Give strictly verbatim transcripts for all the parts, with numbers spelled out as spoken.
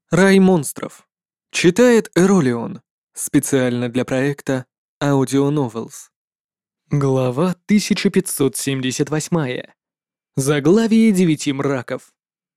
Рай монстров. Читает Эролион. Специально для проекта Audio Novels. Глава тысяча пятьсот семьдесят восемь. Заглавие девяти мраков.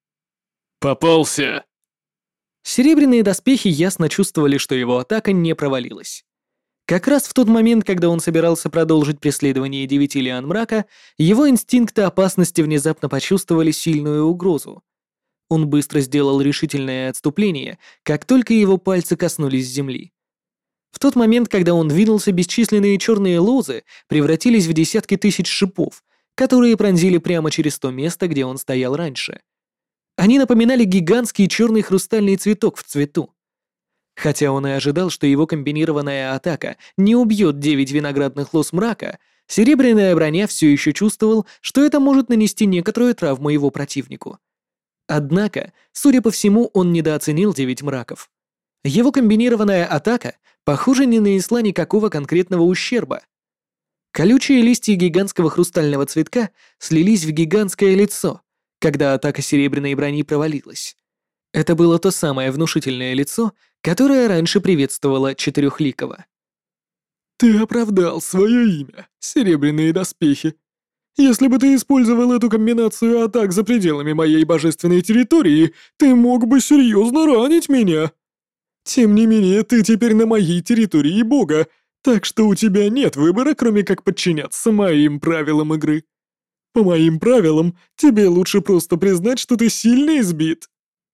«Попался!» Серебряные доспехи ясно чувствовали, что его атака не провалилась. Как раз в тот момент, когда он собирался продолжить преследование девяти лиан мрака, его инстинкты опасности внезапно почувствовали сильную угрозу. Он быстро сделал решительное отступление, как только его пальцы коснулись земли. В тот момент, когда он двинулся, бесчисленные черные лозы превратились в десятки тысяч шипов, которые пронзили прямо через то место, где он стоял раньше. Они напоминали гигантский черный хрустальный цветок в цвету. Хотя он и ожидал, что его комбинированная атака не убьет девять виноградных лоз мрака, серебряная броня все еще чувствовал, что это может нанести некоторую травму его противнику. Однако, судя по всему, он недооценил девять мраков. Его комбинированная атака, похоже, не нанесла никакого конкретного ущерба. Колючие листья гигантского хрустального цветка слились в гигантское лицо, когда атака серебряной брони провалилась. Это было то самое внушительное лицо, которое раньше приветствовало Четырехликого. «Ты оправдал свое имя, серебряные доспехи. Если бы ты использовал эту комбинацию атак за пределами моей божественной территории, ты мог бы серьезно ранить меня. Тем не менее, ты теперь на моей территории бога, так что у тебя нет выбора, кроме как подчиняться моим правилам игры. По моим правилам, тебе лучше просто признать, что ты сильно избит».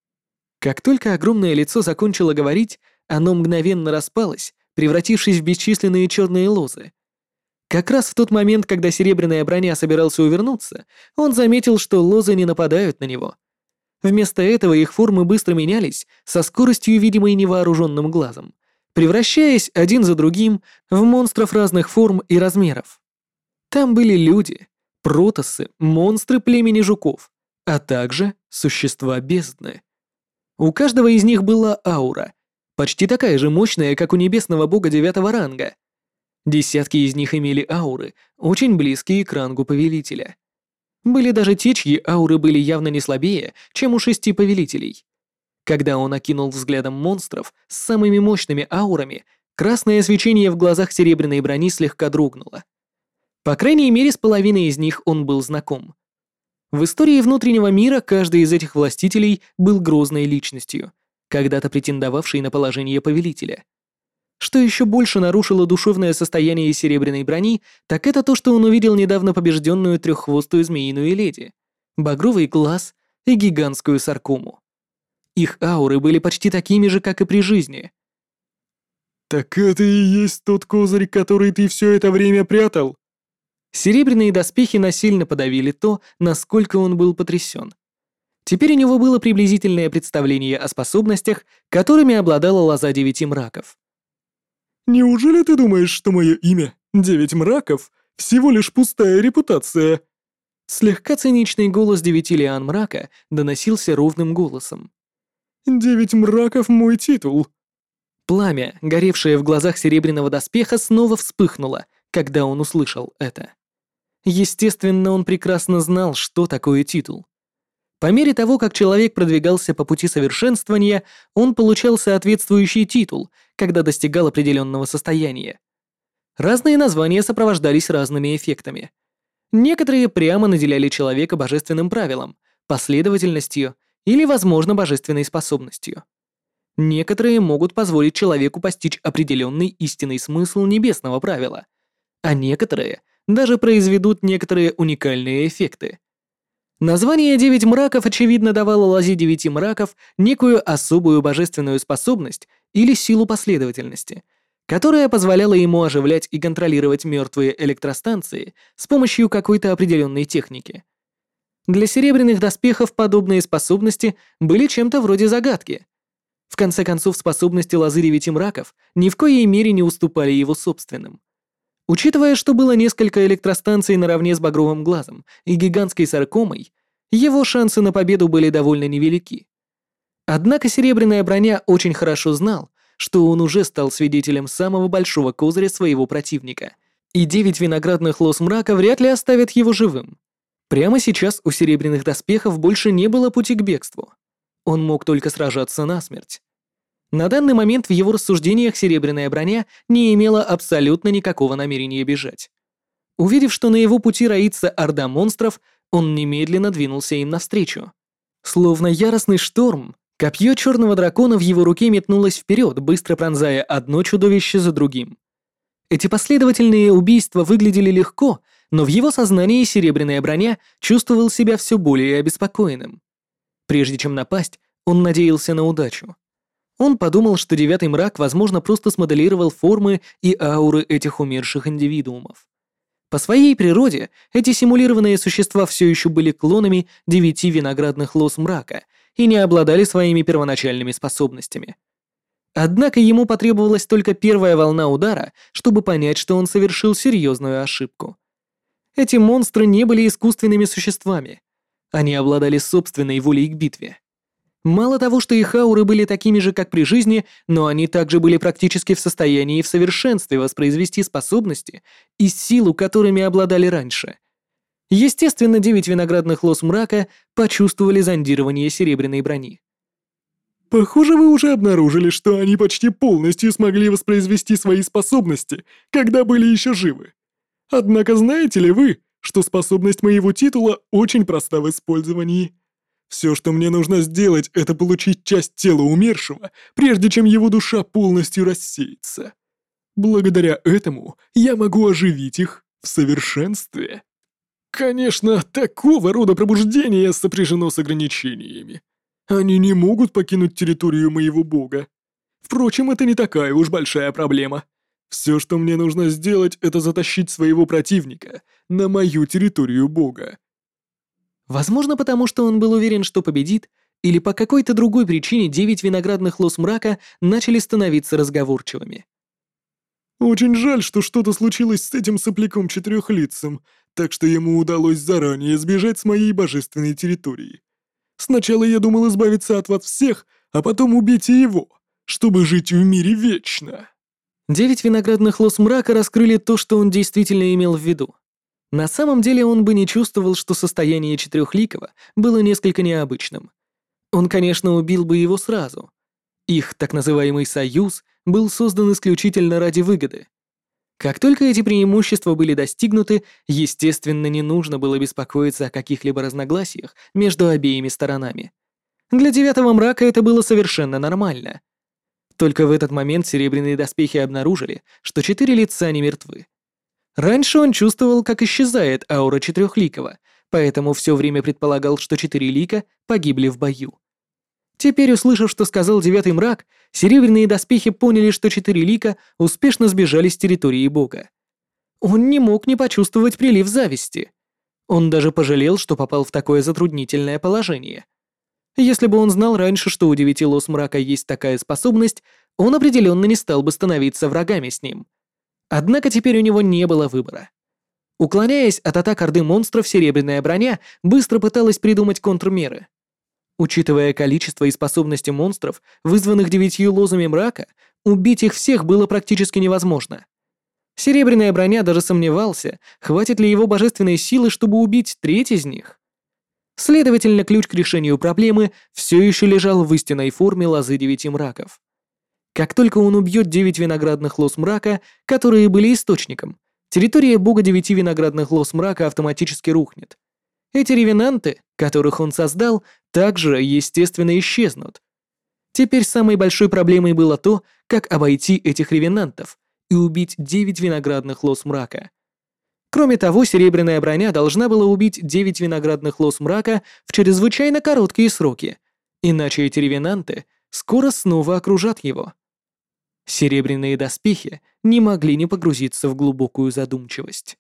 Как только огромное лицо закончило говорить, оно мгновенно распалось, превратившись в бесчисленные черные лозы. Как раз в тот момент, когда серебряная броня собирался увернуться, он заметил, что лозы не нападают на него. Вместо этого их формы быстро менялись со скоростью, видимой невооруженным глазом, превращаясь один за другим в монстров разных форм и размеров. Там были люди, протоссы, монстры племени жуков, а также существа бездны. У каждого из них была аура, почти такая же мощная, как у небесного бога девятого ранга. Десятки из них имели ауры, очень близкие к рангу повелителя. Были даже те, чьи ауры были явно не слабее, чем у шести повелителей. Когда он окинул взглядом монстров с самыми мощными аурами, красное свечение в глазах серебряной брони слегка дрогнуло. По крайней мере, с половиной из них он был знаком. В истории внутреннего мира каждый из этих властителей был грозной личностью, когда-то претендовавшей на положение повелителя. Что еще больше нарушило душевное состояние серебряной брони, так это то, что он увидел недавно побежденную треххвостую змеиную леди, багровый глаз и гигантскую саркому. Их ауры были почти такими же, как и при жизни. «Так это и есть тот козырь, который ты все это время прятал?» Серебряные доспехи насильно подавили то, насколько он был потрясен. Теперь у него было приблизительное представление о способностях, которыми обладала лоза девяти мраков. «Неужели ты думаешь, что мое имя, Девять Мраков, всего лишь пустая репутация?» Слегка циничный голос девяти лиан мрака доносился ровным голосом. «Девять Мраков — мой титул». Пламя, горевшее в глазах серебряного доспеха, снова вспыхнуло, когда он услышал это. Естественно, он прекрасно знал, что такое титул. По мере того, как человек продвигался по пути совершенствования, он получал соответствующий титул, когда достигал определенного состояния. Разные названия сопровождались разными эффектами. Некоторые прямо наделяли человека божественным правилом, последовательностью или, возможно, божественной способностью. Некоторые могут позволить человеку постичь определенный истинный смысл небесного правила, а некоторые даже произведут некоторые уникальные эффекты. Название «Девять мраков» очевидно давало лозе девяти мраков некую особую божественную способность или силу последовательности, которая позволяла ему оживлять и контролировать мертвые электростанции с помощью какой-то определенной техники. Для серебряных доспехов подобные способности были чем-то вроде загадки. В конце концов, способности лозы девяти мраков ни в коей мере не уступали его собственным. Учитывая, что было несколько электростанций наравне с багровым глазом и гигантской саркомой, его шансы на победу были довольно невелики. Однако серебряная броня очень хорошо знал, что он уже стал свидетелем самого большого козыря своего противника, и девять виноградных лоз мрака вряд ли оставят его живым. Прямо сейчас у серебряных доспехов больше не было пути к бегству. Он мог только сражаться насмерть. На данный момент в его рассуждениях серебряная броня не имела абсолютно никакого намерения бежать. Увидев, что на его пути роится орда монстров, он немедленно двинулся им навстречу. Словно яростный шторм, копье черного дракона в его руке метнулось вперед, быстро пронзая одно чудовище за другим. Эти последовательные убийства выглядели легко, но в его сознании серебряная броня чувствовал себя все более обеспокоенным. Прежде чем напасть, он надеялся на удачу. Он подумал, что девятый мрак, возможно, просто смоделировал формы и ауры этих умерших индивидуумов. По своей природе эти симулированные существа все еще были клонами девяти виноградных лоз мрака и не обладали своими первоначальными способностями. Однако ему потребовалась только первая волна удара, чтобы понять, что он совершил серьезную ошибку. Эти монстры не были искусственными существами. Они обладали собственной волей к битве. Мало того, что их ауры были такими же, как при жизни, но они также были практически в состоянии в совершенстве воспроизвести способности и силу, которыми обладали раньше. Естественно, девять виноградных лоз мрака почувствовали зондирование серебряной брони. Похоже, вы уже обнаружили, что они почти полностью смогли воспроизвести свои способности, когда были еще живы. Однако знаете ли вы, что способность моего титула очень проста в использовании? Все, что мне нужно сделать, это получить часть тела умершего, прежде чем его душа полностью рассеется. Благодаря этому я могу оживить их в совершенстве. Конечно, такого рода пробуждение сопряжено с ограничениями. Они не могут покинуть территорию моего бога. Впрочем, это не такая уж большая проблема. Все, что мне нужно сделать, это затащить своего противника на мою территорию бога. Возможно, потому что он был уверен, что победит, или по какой-то другой причине девять виноградных лоз мрака начали становиться разговорчивыми. Очень жаль, что что-то случилось с этим сопляком четырехлицем, так что ему удалось заранее сбежать с моей божественной территории. Сначала я думал избавиться от вас всех, а потом убить и его, чтобы жить в мире вечно. Девять виноградных лоз мрака раскрыли то, что он действительно имел в виду. На самом деле он бы не чувствовал, что состояние Четырехликого было несколько необычным. Он, конечно, убил бы его сразу. Их так называемый «союз» был создан исключительно ради выгоды. Как только эти преимущества были достигнуты, естественно, не нужно было беспокоиться о каких-либо разногласиях между обеими сторонами. Для Девятого Мрака это было совершенно нормально. Только в этот момент серебряные доспехи обнаружили, что четыре лица не мертвы. Раньше он чувствовал, как исчезает аура Четырехликого, поэтому все время предполагал, что четыре лика погибли в бою. Теперь, услышав, что сказал Девятый Мрак, серебряные доспехи поняли, что четыре лика успешно сбежали с территории бога. Он не мог не почувствовать прилив зависти. Он даже пожалел, что попал в такое затруднительное положение. Если бы он знал раньше, что у Девяти Лоз Мрака есть такая способность, он определенно не стал бы становиться врагами с ним. Однако теперь у него не было выбора. Уклоняясь от атак орды монстров, серебряная броня быстро пыталась придумать контрмеры. Учитывая количество и способности монстров, вызванных девятью лозами мрака, убить их всех было практически невозможно. Серебряная броня даже сомневался, хватит ли его божественной силы, чтобы убить треть из них. Следовательно, ключ к решению проблемы все еще лежал в истинной форме лозы девяти мраков. Как только он убьет девять виноградных лоз мрака, которые были источником, территория бога девяти виноградных лоз мрака автоматически рухнет. Эти ревенанты, которых он создал, также, естественно, исчезнут. Теперь самой большой проблемой было то, как обойти этих ревенантов и убить девять виноградных лоз мрака. Кроме того, серебряная броня должна была убить девять виноградных лоз мрака в чрезвычайно короткие сроки, иначе эти ревенанты скоро снова окружат его. Серебряные доспехи не могли не погрузиться в глубокую задумчивость.